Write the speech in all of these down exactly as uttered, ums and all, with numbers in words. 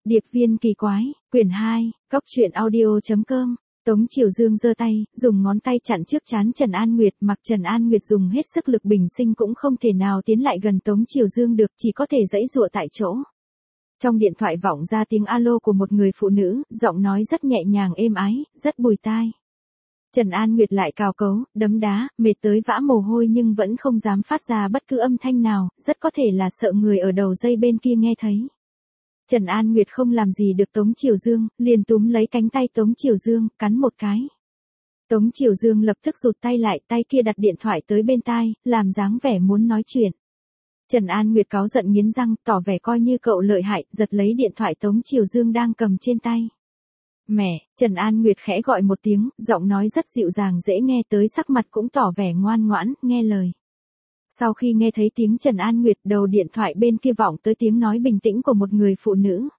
Điệp viên kỳ quái, quyển hai, góc truyện audio chấm com. Tống Triều Dương giơ tay, dùng ngón tay chặn trước trán Trần An Nguyệt, mặc Trần An Nguyệt dùng hết sức lực bình sinh cũng không thể nào tiến lại gần Tống Triều Dương được, chỉ có thể giãy giụa tại chỗ. Trong điện thoại vọng ra tiếng alo của một người phụ nữ, giọng nói rất nhẹ nhàng êm ái, rất bùi tai. Trần An Nguyệt lại cào cấu, đấm đá, mệt tới vã mồ hôi nhưng vẫn không dám phát ra bất cứ âm thanh nào, rất có thể là sợ người ở đầu dây bên kia nghe thấy. Trần An Nguyệt không làm gì được Tống Triều Dương, liền túm lấy cánh tay Tống Triều Dương, cắn một cái. Tống Triều Dương lập tức rụt tay lại, tay kia đặt điện thoại tới bên tai, làm dáng vẻ muốn nói chuyện. Trần An Nguyệt cáu giận nghiến răng, tỏ vẻ coi như cậu lợi hại, giật lấy điện thoại Tống Triều Dương đang cầm trên tay. Mẹ, Trần An Nguyệt khẽ gọi một tiếng, giọng nói rất dịu dàng dễ nghe, tới sắc mặt cũng tỏ vẻ ngoan ngoãn, nghe lời. Sau khi nghe thấy tiếng Trần An Nguyệt, đầu điện thoại bên kia vọng tới tiếng nói bình tĩnh của một người phụ nữ.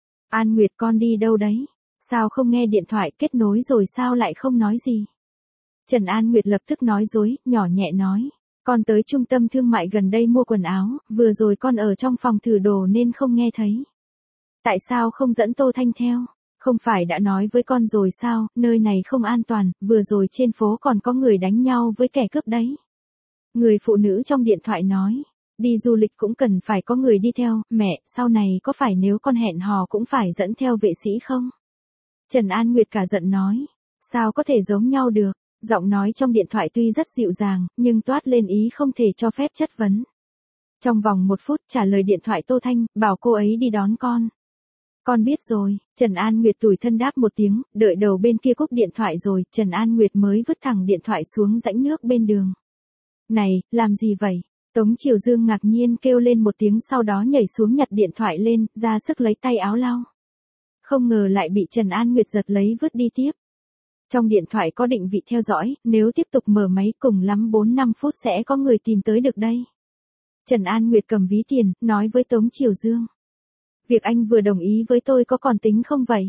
An Nguyệt, con đi đâu đấy? Sao không nghe điện thoại, kết nối rồi sao lại không nói gì? Trần An Nguyệt lập tức nói dối, nhỏ nhẹ nói. Con tới trung tâm thương mại gần đây mua quần áo, vừa rồi con ở trong phòng thử đồ nên không nghe thấy. Tại sao không dẫn Tô Thanh theo? Không phải đã nói với con rồi sao, nơi này không an toàn, vừa rồi trên phố còn có người đánh nhau với kẻ cướp đấy. Người phụ nữ trong điện thoại nói, đi du lịch cũng cần phải có người đi theo, mẹ, sau này có phải nếu con hẹn hò cũng phải dẫn theo vệ sĩ không? Trần An Nguyệt cả giận nói, sao có thể giống nhau được, giọng nói trong điện thoại tuy rất dịu dàng, nhưng toát lên ý không thể cho phép chất vấn. Trong vòng một phút trả lời điện thoại Tô Thanh, bảo cô ấy đi đón con. Con biết rồi, Trần An Nguyệt tủi thân đáp một tiếng, đợi đầu bên kia cúp điện thoại rồi, Trần An Nguyệt mới vứt thẳng điện thoại xuống rãnh nước bên đường. Này, làm gì vậy? Tống Triều Dương ngạc nhiên kêu lên một tiếng, sau đó nhảy xuống nhặt điện thoại lên, ra sức lấy tay áo lau. Không ngờ lại bị Trần An Nguyệt giật lấy vứt đi tiếp. Trong điện thoại có định vị theo dõi, nếu tiếp tục mở máy cùng lắm bốn năm phút sẽ có người tìm tới được đây. Trần An Nguyệt cầm ví tiền, nói với Tống Triều Dương. Việc anh vừa đồng ý với tôi có còn tính không vậy?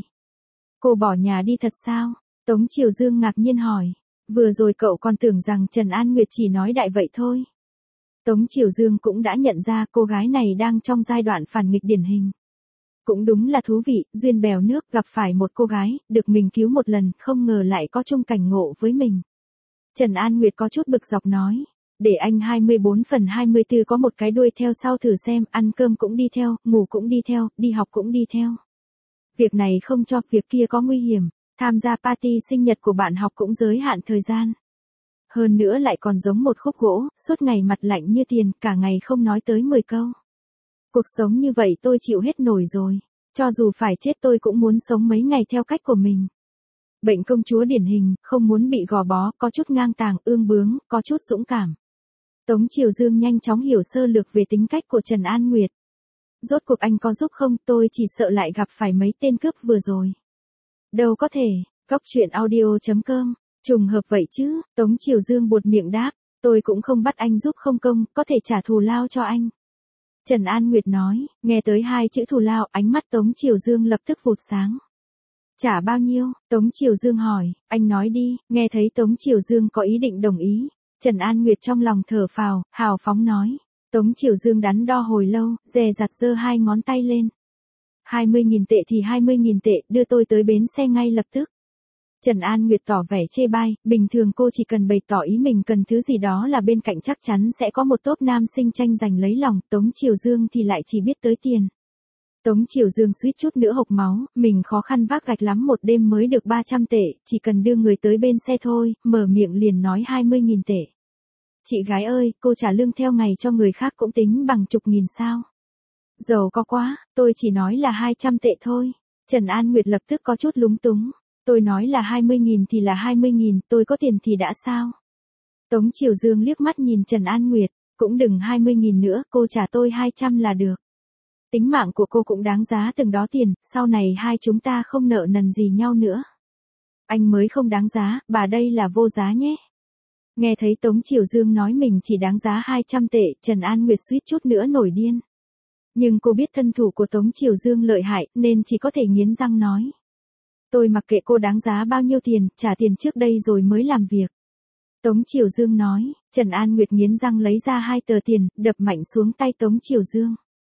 Cô bỏ nhà đi thật sao? Tống Triều Dương ngạc nhiên hỏi. Vừa rồi cậu còn tưởng rằng Trần An Nguyệt chỉ nói đại vậy thôi. Tống Triều Dương cũng đã nhận ra cô gái này đang trong giai đoạn phản nghịch điển hình. Cũng đúng là thú vị, duyên bèo nước, gặp phải một cô gái, được mình cứu một lần, không ngờ lại có chung cảnh ngộ với mình. Trần An Nguyệt có chút bực dọc nói. Để anh hai mươi bốn phần hai mươi tư có một cái đuôi theo sau thử xem, ăn cơm cũng đi theo, ngủ cũng đi theo, đi học cũng đi theo. Việc này không cho, việc kia có nguy hiểm, tham gia party sinh nhật của bạn học cũng giới hạn thời gian. Hơn nữa lại còn giống một khúc gỗ, suốt ngày mặt lạnh như tiền, cả ngày không nói tới mười câu. Cuộc sống như vậy tôi chịu hết nổi rồi, cho dù phải chết tôi cũng muốn sống mấy ngày theo cách của mình. Bệnh công chúa điển hình, không muốn bị gò bó, có chút ngang tàng, ương bướng, có chút dũng cảm. Tống Triều Dương nhanh chóng hiểu sơ lược về tính cách của Trần An Nguyệt. Rốt cuộc anh có giúp không, tôi chỉ sợ lại gặp phải mấy tên cướp vừa rồi. Đâu có thể, góc truyện audio chấm com, trùng hợp vậy chứ, Tống Triều Dương buột miệng đáp, tôi cũng không bắt anh giúp không công, có thể trả thù lao cho anh. Trần An Nguyệt nói, nghe tới hai chữ thù lao, ánh mắt Tống Triều Dương lập tức vụt sáng. Trả bao nhiêu? Tống Triều Dương hỏi, anh nói đi, nghe thấy Tống Triều Dương có ý định đồng ý. Trần An Nguyệt trong lòng thở phào, hào phóng nói. Tống Triều Dương đắn đo hồi lâu, dè dặt giơ hai ngón tay lên. hai mươi nghìn tệ thì hai mươi nghìn tệ, đưa tôi tới bến xe ngay lập tức. Trần An Nguyệt tỏ vẻ chê bai, bình thường cô chỉ cần bày tỏ ý mình cần thứ gì đó là bên cạnh chắc chắn sẽ có một tốp nam sinh tranh giành lấy lòng, Tống Triều Dương thì lại chỉ biết tới tiền. Tống Triều Dương suýt chút nữa hộc máu, mình khó khăn vác gạch lắm một đêm mới được ba trăm tệ, chỉ cần đưa người tới bên xe thôi, mở miệng liền nói hai mươi nghìn tệ. Chị gái ơi, cô trả lương theo ngày cho người khác cũng tính bằng chục nghìn sao? Giàu có quá, tôi chỉ nói là hai trăm tệ thôi. Trần An Nguyệt lập tức có chút lúng túng. Tôi nói là hai mươi nghìn thì là hai mươi nghìn, tôi có tiền thì đã sao? Tống Triều Dương liếc mắt nhìn Trần An Nguyệt, cũng đừng hai mươi nghìn nữa, cô trả tôi hai trăm là được. Tính mạng của cô cũng đáng giá từng đó tiền, sau này hai chúng ta không nợ nần gì nhau nữa. Anh mới không đáng giá, bà đây là vô giá nhé. Nghe thấy Tống Triều Dương nói mình chỉ đáng giá hai trăm tệ, Trần An Nguyệt suýt chút nữa nổi điên. Nhưng cô biết thân thủ của Tống Triều Dương lợi hại, nên chỉ có thể nghiến răng nói. Tôi mặc kệ cô đáng giá bao nhiêu tiền, trả tiền trước đây rồi mới làm việc. Tống Triều Dương nói, Trần An Nguyệt nghiến răng lấy ra hai tờ tiền, đập mạnh xuống tay Tống Triều Dương.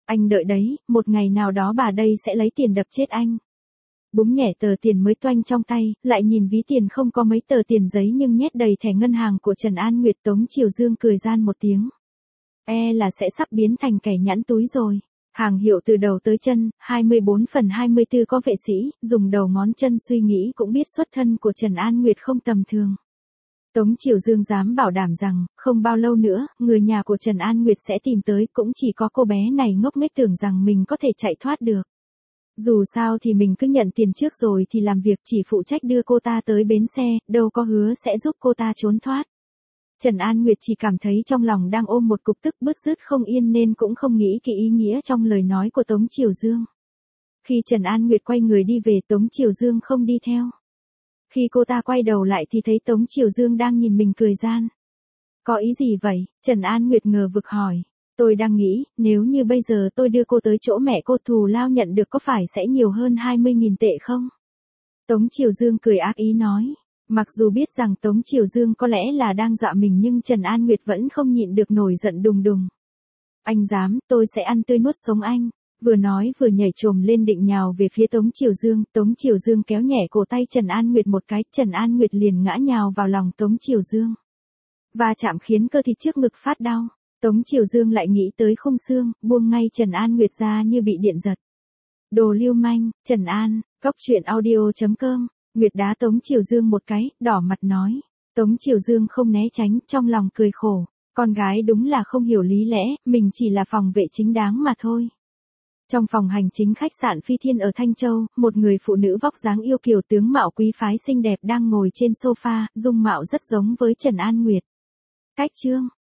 Anh đợi đấy, một ngày nào đó bà đây sẽ lấy tiền đập chết anh. Búng nhẹ tờ tiền mới toanh trong tay, lại nhìn ví tiền không có mấy tờ tiền giấy nhưng nhét đầy thẻ ngân hàng của Trần An Nguyệt. Tống Triều Dương cười gian một tiếng. E là sẽ sắp biến thành kẻ nhẵn túi rồi. Hàng hiệu từ đầu tới chân, hai mươi bốn phần hai mươi tư có vệ sĩ, dùng đầu ngón chân suy nghĩ cũng biết xuất thân của Trần An Nguyệt không tầm thường. Tống Triều Dương dám bảo đảm rằng, không bao lâu nữa, người nhà của Trần An Nguyệt sẽ tìm tới, cũng chỉ có cô bé này ngốc nghếch tưởng rằng mình có thể chạy thoát được. Dù sao thì mình cứ nhận tiền trước rồi thì làm việc chỉ phụ trách đưa cô ta tới bến xe, đâu có hứa sẽ giúp cô ta trốn thoát. Trần An Nguyệt chỉ cảm thấy trong lòng đang ôm một cục tức bứt rứt không yên nên cũng không nghĩ kỹ ý nghĩa trong lời nói của Tống Triều Dương. Khi Trần An Nguyệt quay người đi về, Tống Triều Dương không đi theo. Khi cô ta quay đầu lại thì thấy Tống Triều Dương đang nhìn mình cười gian. Có ý gì vậy? Trần An Nguyệt ngờ vực hỏi. Tôi đang nghĩ, nếu như bây giờ tôi đưa cô tới chỗ mẹ cô, thù lao nhận được có phải sẽ nhiều hơn hai mươi nghìn tệ không? Tống Triều Dương cười ác ý nói. Mặc dù biết rằng Tống Triều Dương có lẽ là đang dọa mình nhưng Trần An Nguyệt vẫn không nhịn được nổi giận đùng đùng. Anh dám, tôi sẽ ăn tươi nuốt sống anh. Vừa nói vừa nhảy chồm lên định nhào về phía Tống Triều Dương. Tống Triều Dương kéo nhẹ cổ tay Trần An Nguyệt một cái, Trần An Nguyệt liền ngã nhào vào lòng Tống Triều Dương. Va chạm khiến cơ thịt trước ngực phát đau. Tống Triều Dương lại nghĩ tới khung xương, buông ngay Trần An Nguyệt ra như bị điện giật. Đồ lưu manh, Trần An, cóc truyện audio chấm com. Nguyệt đá Tống Triều Dương một cái, đỏ mặt nói. Tống Triều Dương không né tránh, trong lòng cười khổ. Con gái đúng là không hiểu lý lẽ, mình chỉ là phòng vệ chính đáng mà thôi. Trong phòng hành chính khách sạn Phi Thiên ở Thanh Châu, một người phụ nữ vóc dáng yêu kiều tướng mạo quý phái xinh đẹp đang ngồi trên sofa, dung mạo rất giống với Trần An Nguyệt. Cách chương